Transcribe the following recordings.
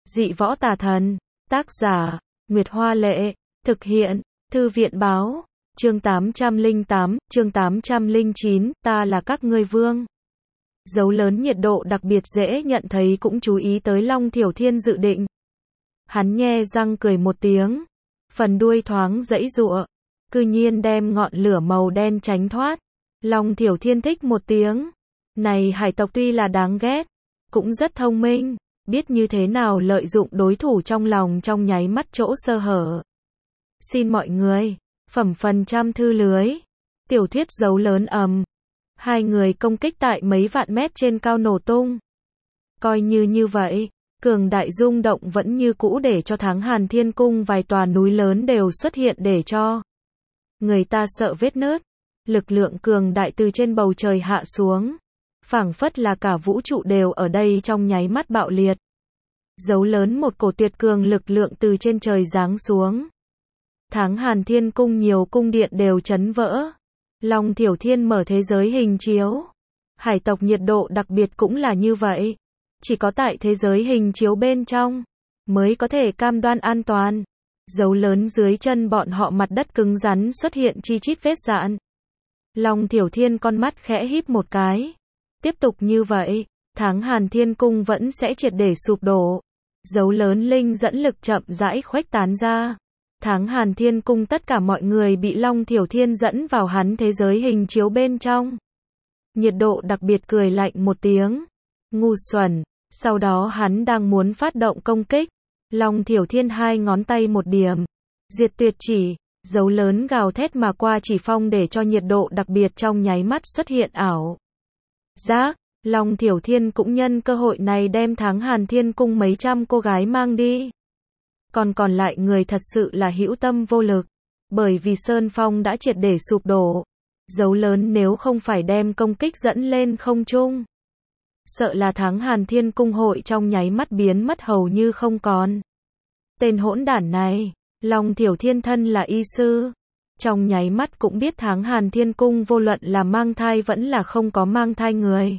Dị võ tà thần. Tác giả, Nguyệt Hoa Lệ. Thực hiện, Thư viện Báo. Chương 808, chương 809, ta là các ngươi vương. Dấu lớn nhiệt độ đặc biệt dễ nhận thấy cũng chú ý tới Long Thiểu Thiên dự định. Hắn nhe răng cười một tiếng. Phần đuôi thoáng giãy giụa. Cư nhiên đem ngọn lửa màu đen tránh thoát. Long Thiểu Thiên thích một tiếng. Này hải tộc tuy là đáng ghét, cũng rất thông minh, biết như thế nào lợi dụng đối thủ trong lòng trong nháy mắt chỗ sơ hở. Xin mọi người, phẩm phần trăm thư lưới. Tiểu thuyết dấu lớn ầm. Hai người công kích tại mấy vạn mét trên cao nổ tung. Coi như vậy, cường đại rung động vẫn như cũ để cho Thắng Hàn Thiên Cung vài tòa núi lớn đều xuất hiện để cho người ta sợ vết nứt. Lực lượng cường đại từ trên bầu trời hạ xuống. Phảng phất là cả vũ trụ đều ở đây trong nháy mắt bạo liệt. Dấu lớn một cổ tuyệt cường lực lượng từ trên trời giáng xuống. Thắng Hàn Thiên Cung nhiều cung điện đều chấn vỡ. Long Thiểu Thiên mở thế giới hình chiếu. Hải tộc nhiệt độ đặc biệt cũng là như vậy. Chỉ có tại thế giới hình chiếu bên trong mới có thể cam đoan an toàn. Dấu lớn dưới chân bọn họ mặt đất cứng rắn xuất hiện chi chít vết dạn. Long Thiểu Thiên con mắt khẽ híp một cái. Tiếp tục như vậy, Thắng Hàn Thiên Cung vẫn sẽ triệt để sụp đổ. Dấu lớn linh dẫn lực chậm rãi khuếch tán ra. Thắng Hàn Thiên Cung tất cả mọi người bị Long Thiểu Thiên dẫn vào hắn thế giới hình chiếu bên trong. Nhiệt độ đặc biệt cười lạnh một tiếng. Ngu xuẩn. Sau đó hắn đang muốn phát động công kích. Long Thiểu Thiên hai ngón tay một điểm. Diệt tuyệt chỉ. Dấu lớn gào thét mà qua chỉ phong để cho nhiệt độ đặc biệt trong nháy mắt xuất hiện ảo giác. Long Thiểu Thiên cũng nhân cơ hội này đem Thắng Hàn Thiên Cung mấy trăm cô gái mang đi. Còn lại người thật sự là hữu tâm vô lực. Bởi vì Sơn Phong đã triệt để sụp đổ. Dấu lớn nếu không phải đem công kích dẫn lên không trung, sợ là Thắng Hàn Thiên Cung hội trong nháy mắt biến mất hầu như không còn. Tên hỗn đản này, Long Thiểu Thiên thân là y sư. Trong nháy mắt cũng biết Thắng Hàn Thiên Cung vô luận là mang thai vẫn là không có mang thai người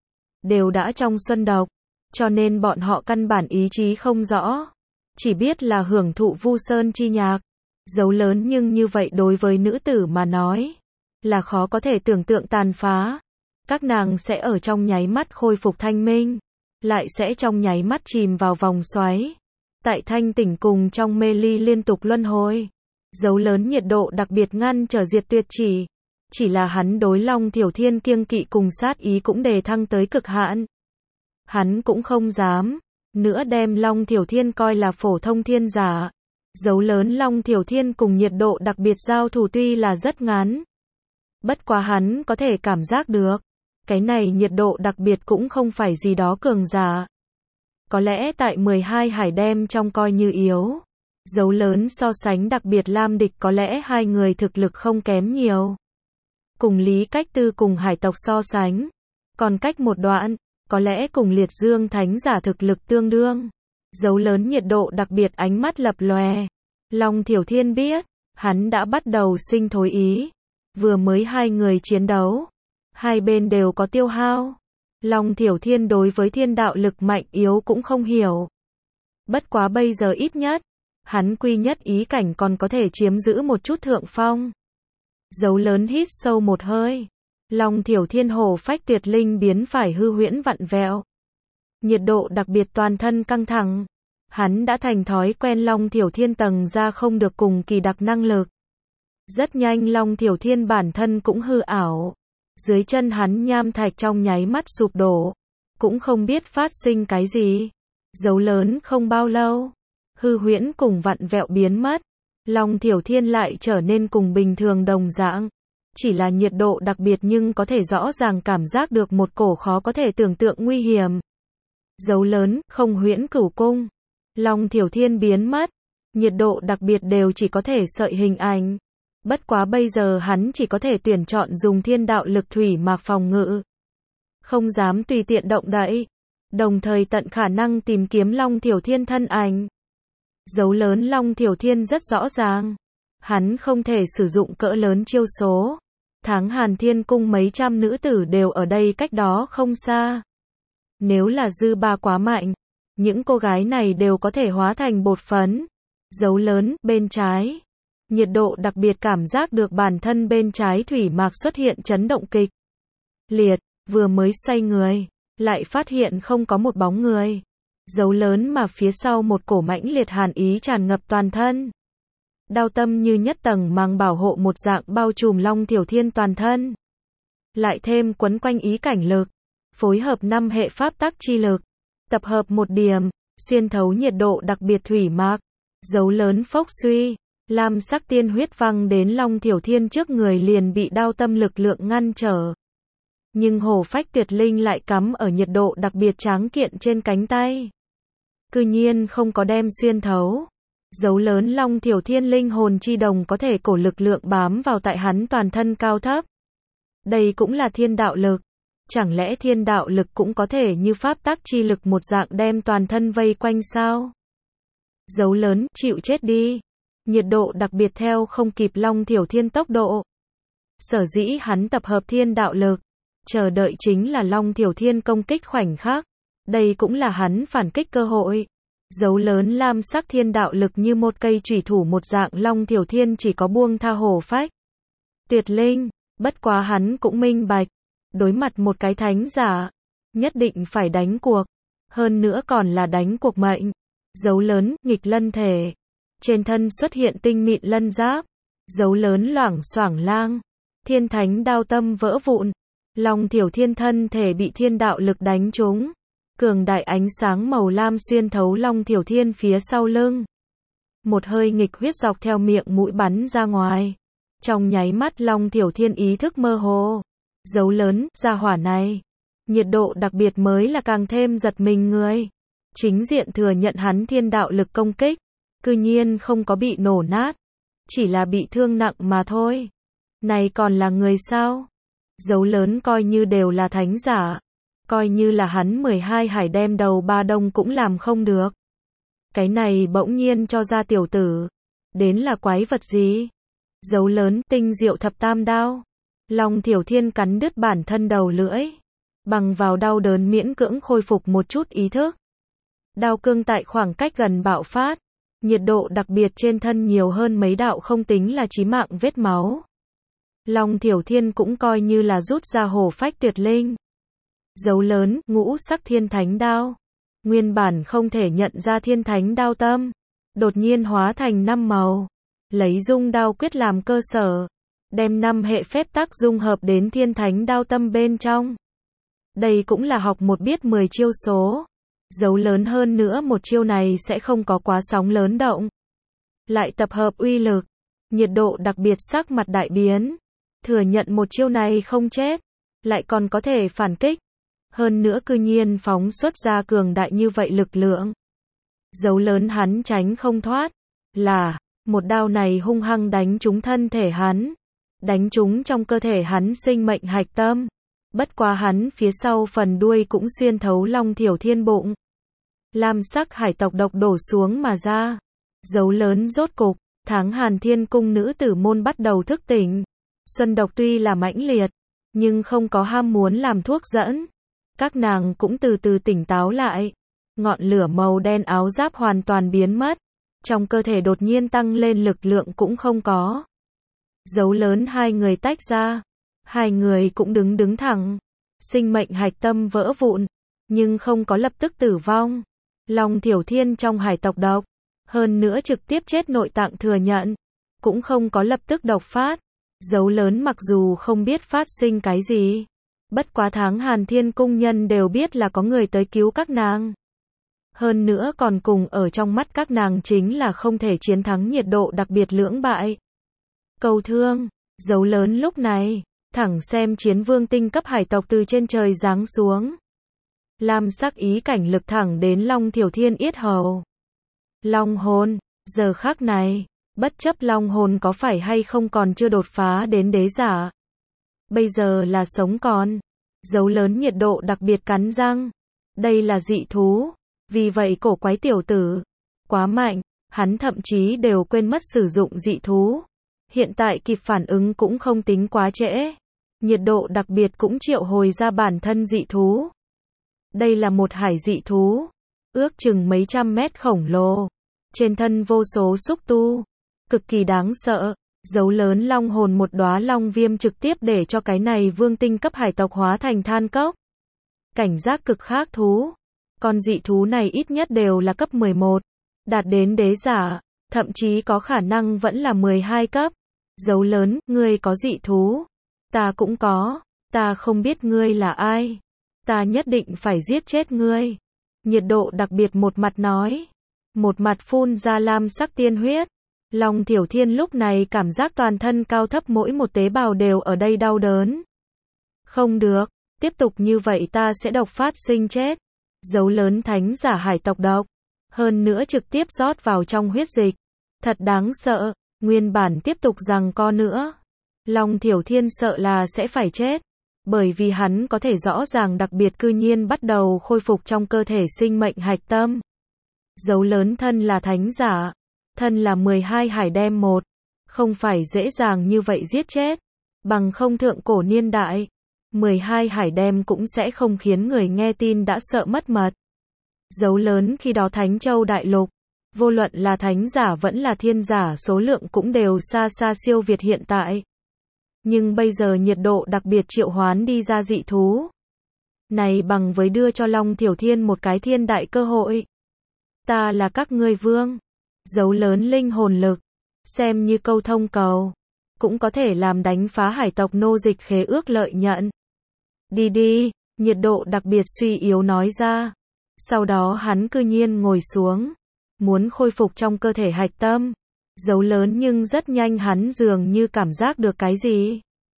đều đã trong xuân độc, cho nên bọn họ căn bản ý chí không rõ, chỉ biết là hưởng thụ vu sơn chi nhạc. Dấu lớn nhưng như vậy đối với nữ tử mà nói là khó có thể tưởng tượng tàn phá. Các nàng sẽ ở trong nháy mắt khôi phục thanh minh, lại sẽ trong nháy mắt chìm vào vòng xoáy. Tại thanh tỉnh cùng trong mê ly liên tục luân hồi. Dấu lớn nhiệt độ đặc biệt ngăn trở diệt tuyệt chỉ là hắn đối Long Thiểu Thiên kiêng kỵ cùng sát ý cũng đề thăng tới cực hạn. Hắn cũng không dám nữa đem Long Thiểu Thiên coi là phổ thông thiên giả. Dấu lớn Long Thiểu Thiên cùng nhiệt độ đặc biệt giao thủ tuy là rất ngắn, bất quá hắn có thể cảm giác được, cái này nhiệt độ đặc biệt cũng không phải gì đó cường giả. Có lẽ tại 12 hải đem trong coi như yếu. Dấu lớn so sánh đặc biệt Lam Địch có lẽ hai người thực lực không kém nhiều. Cùng Lý Cách Tư cùng hải tộc so sánh, còn cách một đoạn, có lẽ cùng Liệt Dương Thánh giả thực lực tương đương. Dấu lớn nhiệt độ đặc biệt ánh mắt lập lòe. Long Thiểu Thiên biết, hắn đã bắt đầu sinh thối ý. Vừa mới hai người chiến đấu, hai bên đều có tiêu hao. Long Thiểu Thiên đối với thiên đạo lực mạnh yếu cũng không hiểu. Bất quá bây giờ ít nhất, hắn quy nhất ý cảnh còn có thể chiếm giữ một chút thượng phong. Dấu lớn hít sâu một hơi. Long Thiểu Thiên hổ phách tuyệt linh biến phải hư huyễn vặn vẹo. Nhiệt độ đặc biệt toàn thân căng thẳng. Hắn đã thành thói quen Long Thiểu Thiên tầng ra không được cùng kỳ đặc năng lực. Rất nhanh Long Thiểu Thiên bản thân cũng hư ảo. Dưới chân hắn nham thạch trong nháy mắt sụp đổ. Cũng không biết phát sinh cái gì. Dấu lớn không bao lâu. Hư huyễn cùng vặn vẹo biến mất. Long Thiểu Thiên lại trở nên cùng bình thường đồng dạng. Chỉ là nhiệt độ đặc biệt nhưng có thể rõ ràng cảm giác được một cổ khó có thể tưởng tượng nguy hiểm. Dấu lớn, không huyễn cửu cung. Long Thiểu Thiên biến mất. Nhiệt độ đặc biệt đều chỉ có thể sợi hình ảnh. Bất quá bây giờ hắn chỉ có thể tuyển chọn dùng thiên đạo lực thủy mạc phòng ngự. Không dám tùy tiện động đậy. Đồng thời tận khả năng tìm kiếm Long Thiểu Thiên thân ảnh. Dấu lớn Long Thiểu Thiên rất rõ ràng. Hắn không thể sử dụng cỡ lớn chiêu số. Thắng Hàn Thiên Cung mấy trăm nữ tử đều ở đây cách đó không xa. Nếu là dư ba quá mạnh, Những cô gái này đều có thể hóa thành bột phấn. Dấu lớn, bên trái. Nhiệt độ đặc biệt cảm giác được bản thân bên trái thủy mạc xuất hiện chấn động kịch liệt, vừa mới xoay người, lại phát hiện không có một bóng người. Dấu lớn mà phía sau một cổ mãnh liệt hàn ý tràn ngập toàn thân. Đao tâm như nhất tầng màng bảo hộ một dạng bao trùm Long Tiểu Thiên toàn thân. Lại thêm quấn quanh ý cảnh lực, phối hợp 5 hệ pháp tắc chi lực, tập hợp một điểm, xuyên thấu nhiệt độ đặc biệt thủy mạc. Dấu lớn phốc suy, lam sắc tiên huyết văng đến Long Tiểu Thiên trước người liền bị đao tâm lực lượng ngăn trở. Nhưng hổ phách tuyệt linh lại cắm ở nhiệt độ đặc biệt tráng kiện trên cánh tay. Cư nhiên không có đem xuyên thấu. Dấu lớn Long Tiểu Thiên linh hồn chi đồng có thể cổ lực lượng bám vào tại hắn toàn thân cao thấp. Đây cũng là thiên đạo lực. Chẳng lẽ thiên đạo lực cũng có thể như pháp tắc chi lực một dạng đem toàn thân vây quanh sao? Dấu lớn, chịu chết đi. Nhiệt độ đặc biệt theo không kịp Long Tiểu Thiên tốc độ. Sở dĩ hắn tập hợp thiên đạo lực, chờ đợi chính là Long Tiểu Thiên công kích khoảnh khắc. Đây cũng là hắn phản kích cơ hội. Dấu lớn lam sắc thiên đạo lực như một cây chủy thủ một dạng Long Tiểu Thiên chỉ có buông tha hổ phách tuyệt linh, bất quá hắn cũng minh bạch, đối mặt một cái thánh giả, nhất định phải đánh cuộc, hơn nữa còn là đánh cuộc mệnh. Dấu lớn, nghịch lân thể, trên thân xuất hiện tinh mịn lân giáp, dấu lớn loảng xoảng lang, thiên thánh đao tâm vỡ vụn, Long Tiểu Thiên thân thể bị thiên đạo lực đánh trúng. Cường đại ánh sáng màu lam xuyên thấu Long Tiểu Thiên phía sau lưng. Một hơi nghịch huyết dọc theo miệng mũi bắn ra ngoài. Trong nháy mắt Long Tiểu Thiên ý thức mơ hồ. Dấu lớn, gia hỏa này. Nhiệt độ đặc biệt mới là càng thêm giật mình người. Chính diện thừa nhận hắn thiên đạo lực công kích. Cư nhiên không có bị nổ nát. Chỉ là bị thương nặng mà thôi. Này còn là người sao? Dấu lớn coi như đều là thánh giả. Coi như là hắn 12 hải đem đầu ba đông cũng làm không được. Cái này bỗng nhiên cho ra tiểu tử. Đến là quái vật gì? Dấu lớn, tinh diệu thập tam đao. Long Tiểu Thiên cắn đứt bản thân đầu lưỡi. Bằng vào đau đớn miễn cưỡng khôi phục một chút ý thức. Đao cương tại khoảng cách gần bạo phát. Nhiệt độ đặc biệt trên thân nhiều hơn mấy đạo không tính là chí mạng vết máu. Long Tiểu Thiên cũng coi như là rút ra hổ phách tuyệt linh. Dấu lớn, ngũ sắc thiên thánh đao. Nguyên bản không thể nhận ra thiên thánh đao tâm. Đột nhiên hóa thành 5 màu. Lấy dung đao quyết làm cơ sở. Đem 5 hệ phép tắc dung hợp đến thiên thánh đao tâm bên trong. Đây cũng là học một biết 10 chiêu số. Dấu lớn hơn nữa một chiêu này sẽ không có quá sóng lớn động. Lại tập hợp uy lực. Nhiệt độ đặc biệt sắc mặt đại biến. Thừa nhận một chiêu này không chết. Lại còn có thể phản kích. Hơn nữa cư nhiên phóng xuất ra cường đại như vậy lực lượng. Dấu lớn hắn tránh không thoát. Là, một đao này hung hăng đánh trúng thân thể hắn. Đánh trúng trong cơ thể hắn sinh mệnh hạch tâm. Bất quá hắn phía sau phần đuôi cũng xuyên thấu Long Tiểu Thiên bụng. Lam sắc hải tộc độc đổ xuống mà ra. Dấu lớn rốt cục, tháng Hàn Thiên Cung nữ tử môn bắt đầu thức tỉnh. Xuân độc tuy là mãnh liệt, nhưng không có ham muốn làm thuốc dẫn. Các nàng cũng từ từ tỉnh táo lại. Ngọn lửa màu đen áo giáp hoàn toàn biến mất. Trong cơ thể đột nhiên tăng lên lực lượng cũng không có. Dấu lớn hai người tách ra. Hai người cũng đứng thẳng. Sinh mệnh hạch tâm vỡ vụn. Nhưng không có lập tức tử vong. Long Tiểu Thiên trong hải tộc độc. Hơn nữa trực tiếp chết nội tạng thừa nhận. Cũng không có lập tức độc phát. Dấu lớn mặc dù không biết phát sinh cái gì. Bất quá tháng Hàn Thiên Cung nhân đều biết là có người tới cứu các nàng. Hơn nữa còn cùng ở trong mắt các nàng chính là không thể chiến thắng nhiệt độ đặc biệt lưỡng bại. Cầu thương, dấu lớn lúc này, thẳng xem chiến vương tinh cấp hải tộc từ trên trời giáng xuống. Lam sắc ý cảnh lực thẳng đến Long Tiểu Thiên yết hầu. Long hồn, giờ khắc này, bất chấp long hồn có phải hay không còn chưa đột phá đến đế giả. Bây giờ là sống còn. Dấu lớn nhiệt độ đặc biệt cắn răng. Đây là dị thú. Vì vậy cổ quái tiểu tử. Quá mạnh. Hắn thậm chí đều quên mất sử dụng dị thú. Hiện tại kịp phản ứng cũng không tính quá trễ. Nhiệt độ đặc biệt cũng triệu hồi ra bản thân dị thú. Đây là một hải dị thú. ước chừng mấy trăm mét khổng lồ. Trên thân vô số xúc tu, cực kỳ đáng sợ. Dấu lớn long hồn một đóa long viêm trực tiếp để cho cái này vương tinh cấp hải tộc hóa thành than cốc. Cảnh giác cực khác thú. Con dị thú này ít nhất đều là cấp 11, đạt đến đế giả, thậm chí có khả năng vẫn là 12 cấp. Dấu lớn, ngươi có dị thú. Ta cũng có, ta không biết ngươi là ai. Ta nhất định phải giết chết ngươi. Nhiệt độ đặc biệt một mặt nói. Một mặt phun ra lam sắc tiên huyết. Long Thiểu Thiên lúc này cảm giác toàn thân cao thấp mỗi một tế bào đều ở đây đau đớn. Không được, tiếp tục như vậy ta sẽ độc phát sinh chết. Dấu lớn thánh giả hải tộc độc. Hơn nữa trực tiếp rót vào trong huyết dịch. Thật đáng sợ, nguyên bản tiếp tục giằng co nữa. Long Thiểu Thiên sợ là sẽ phải chết. Bởi vì hắn có thể rõ ràng đặc biệt cư nhiên bắt đầu khôi phục trong cơ thể sinh mệnh hạch tâm. Dấu lớn thân là thánh giả. Thân là 12 hải đem một. Không phải dễ dàng như vậy giết chết. Bằng không thượng cổ niên đại. 12 hải đem cũng sẽ không khiến người nghe tin đã sợ mất mật. Dấu lớn khi đó Thánh Châu Đại Lục. Vô luận là thánh giả vẫn là thiên giả số lượng cũng đều xa xa siêu việt hiện tại. Nhưng bây giờ nhiệt độ đặc biệt triệu hoán đi ra dị thú. Này bằng với đưa cho Long Thiểu Thiên một cái thiên đại cơ hội. Ta là các ngươi vương. Dấu lớn linh hồn lực. Xem như câu thông cầu. Cũng có thể làm đánh phá hải tộc nô dịch khế ước lợi nhận. Đi đi, nhiệt độ đặc biệt suy yếu nói ra. Sau đó hắn cư nhiên ngồi xuống. Muốn khôi phục trong cơ thể hạch tâm. Dấu lớn nhưng rất nhanh hắn dường như cảm giác được cái gì.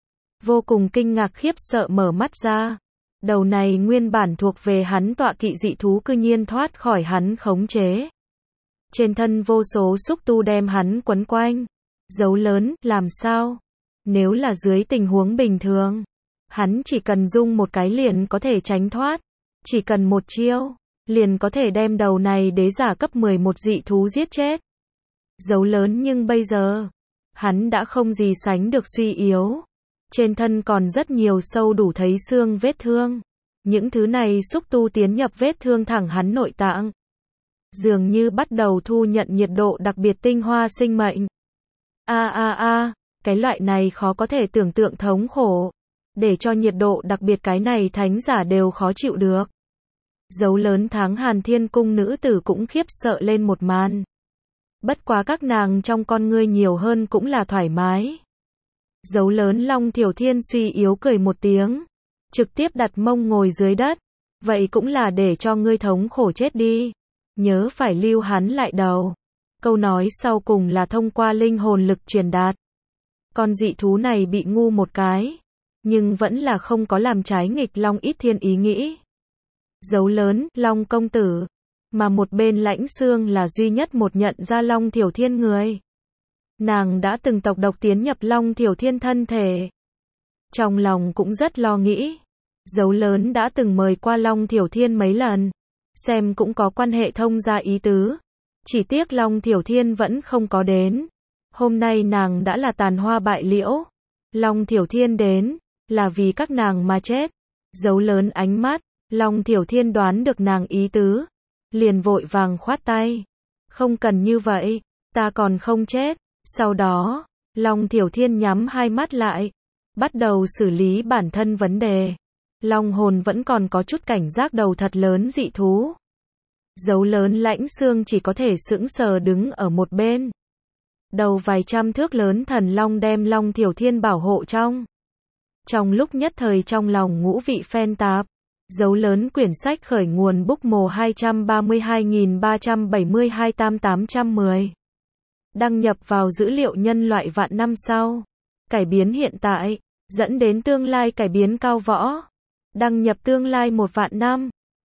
Vô cùng kinh ngạc khiếp sợ mở mắt ra. Đầu này nguyên bản thuộc về hắn tọa kỵ dị thú cư nhiên thoát khỏi hắn khống chế. Trên thân vô số xúc tu đem hắn quấn quanh. Dấu lớn, làm sao? Nếu là dưới tình huống bình thường, hắn chỉ cần dung một cái liền có thể tránh thoát. Chỉ cần một chiêu, liền có thể đem đầu này đế giả cấp 11 dị thú giết chết. Dấu lớn nhưng bây giờ, hắn đã không gì sánh được suy yếu. Trên thân còn rất nhiều sâu đủ thấy xương vết thương. Những thứ này xúc tu tiến nhập vết thương thẳng hắn nội tạng. Dường như bắt đầu thu nhận nhiệt độ đặc biệt tinh hoa sinh mệnh. Cái loại này khó có thể tưởng tượng thống khổ. Để cho nhiệt độ đặc biệt cái này thánh giả đều khó chịu được. Dấu lớn tháng Hàn Thiên Cung nữ tử cũng khiếp sợ lên một màn. Bất quá các nàng trong con ngươi nhiều hơn cũng là thoải mái. Dấu lớn Long Thiểu Thiên suy yếu cười một tiếng. Trực tiếp đặt mông ngồi dưới đất. Vậy cũng là để cho ngươi thống khổ chết đi. Nhớ phải lưu hắn lại đầu. Câu nói sau cùng là thông qua linh hồn lực truyền đạt. Con dị thú này bị ngu một cái. Nhưng vẫn là không có làm trái nghịch Long Ít Thiên ý nghĩ. Dấu lớn, Long công tử. Mà một bên Lãnh Xương là duy nhất một nhận ra Long Thiểu Thiên người. Nàng đã từng tộc độc tiến nhập Long Thiểu Thiên thân thể. Trong lòng cũng rất lo nghĩ. Dấu lớn đã từng mời qua Long Thiểu Thiên mấy lần. Xem cũng có quan hệ thông gia ý tứ. Chỉ tiếc Long Thiểu Thiên vẫn không có đến. Hôm nay nàng đã là tàn hoa bại liễu. Long Thiểu Thiên đến, là vì các nàng mà chết. Dấu lớn ánh mắt, Long Thiểu Thiên đoán được nàng ý tứ. Liền vội vàng khoát tay. Không cần như vậy, ta còn không chết. Sau đó, Long Thiểu Thiên nhắm hai mắt lại. Bắt đầu xử lý bản thân vấn đề. Long hồn vẫn còn có chút cảnh giác đầu thật lớn dị thú. Dấu lớn Lãnh Xương chỉ có thể sững sờ đứng ở một bên. Đầu vài trăm thước lớn thần long đem Long Thiểu Thiên bảo hộ trong. Trong lúc nhất thời trong lòng ngũ vị phen tạp. Dấu lớn quyển sách khởi nguồn book mồ 232.372 tam 810. Đăng nhập vào dữ liệu nhân loại vạn năm sau. Cải biến hiện tại, dẫn đến tương lai cải biến cao võ. Đăng nhập tương lai 1 vạn năm.